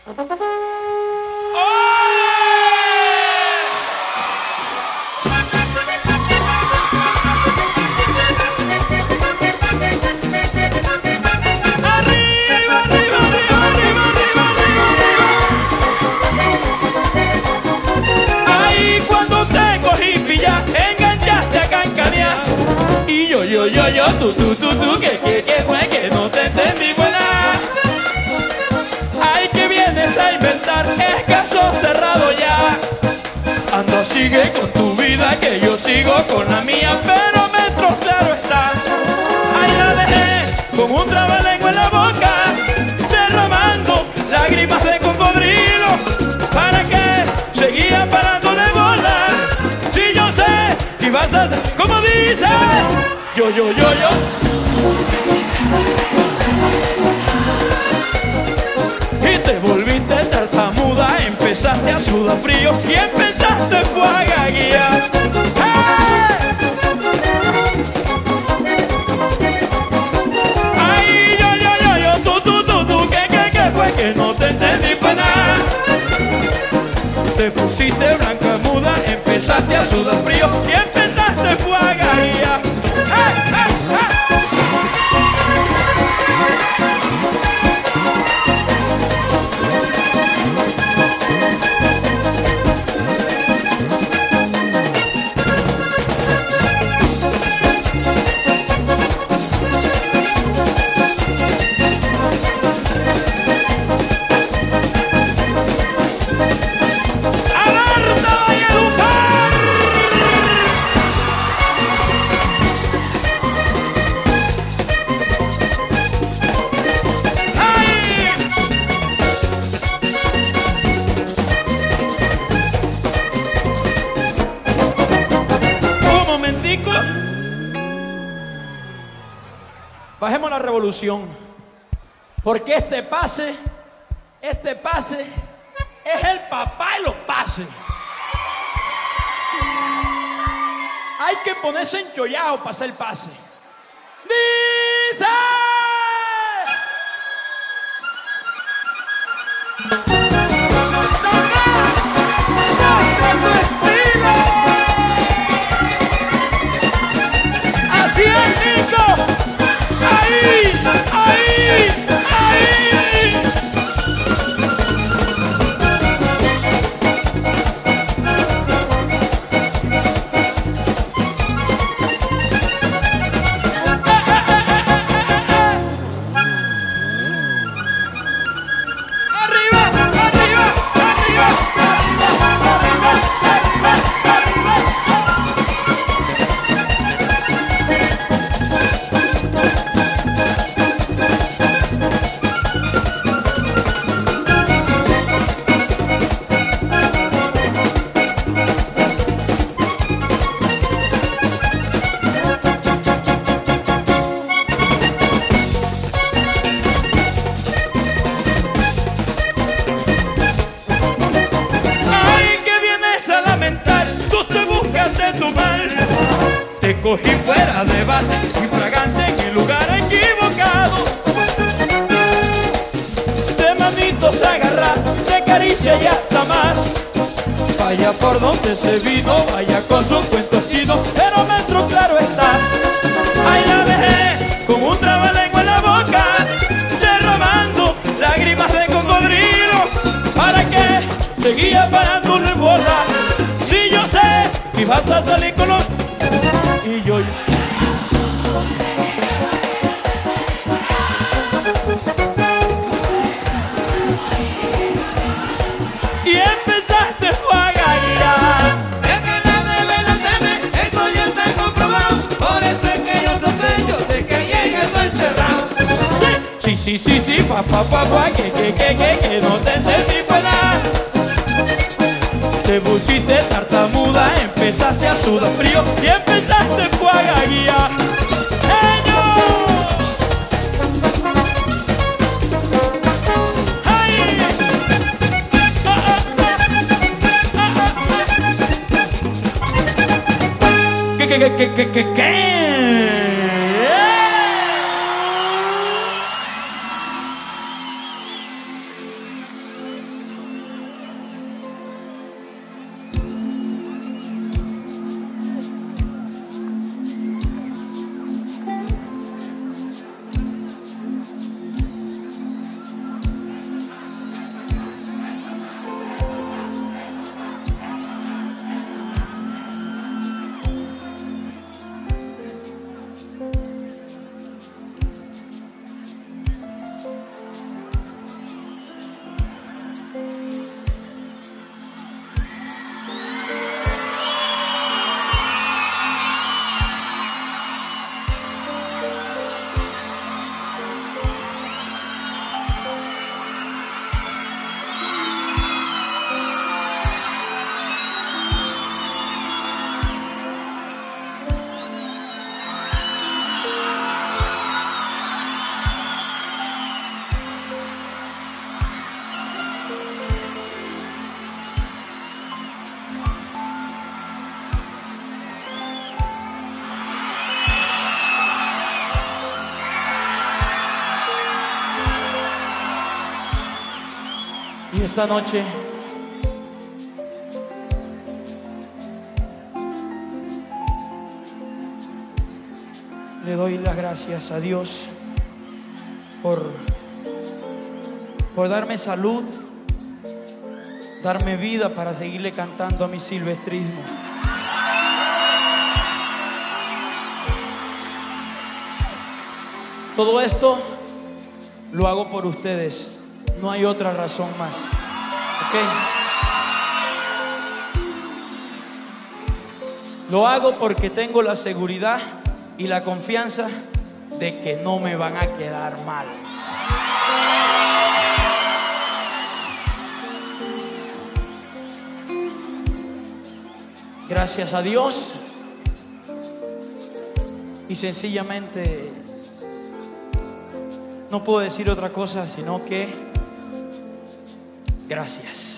Tú, ¿qué fue que no te entendí, buena? Ay, que vienes a inventar, es caso cerrado ya. Anda, sigue con tu vida, que yo sigo con la mía, pero metros claro está. Ay, la dejé con un trabalengua en la boca, derramando lágrimas de cocodrilo. ¿Para qué seguía parándole bola? Si yo sé que vas a hacer como dices. Yo. Y te volviste tartamuda, empezaste a sudar frío y empezaste fue a gaguear. Ay, yo, tú, ¿qué fue que no te entendí para nada? Te pusiste blanca muda, empezaste a sudar frío y empezaste fue a gaguear. Bajemos la revolución, porque este pase es el papá de los pases. Hay que ponerse enchollado para hacer el pase. ¡Dice! ¡Así es, Nico! ¡Ahí! Te cogí fuera de base, infragante en el lugar equivocado. De manitos agarrar, de caricia y hasta más. Vaya por donde se vino, vaya con sus cuentos chinos, pero metro claro está. Ahí la dejé con un trabalengua en la boca, derramando lágrimas de cocodrilo. ¿Para qué seguía parándole bola? Si yo sé que vas a salir con los... Y yo. Y empezaste a gaguear. Es que la debe no teme, eso ya está comprobado. Por eso es que yo sospecho de que llegue estoy cerrado. Sí, papá, que no te entendí pues nada. Te pusiste tartamuda, empezaste a sudar frío y empezaste a gaguear. ¿Qué? Y esta noche le doy las gracias a Dios por darme salud, darme vida para seguirle cantando a mi silvestrismo. Todo esto lo hago por ustedes, no hay otra razón más. ¿Ok? Lo hago porque tengo la seguridad y la confianza de que no me van a quedar mal. Gracias a Dios. Y sencillamente no puedo decir otra cosa sino que gracias.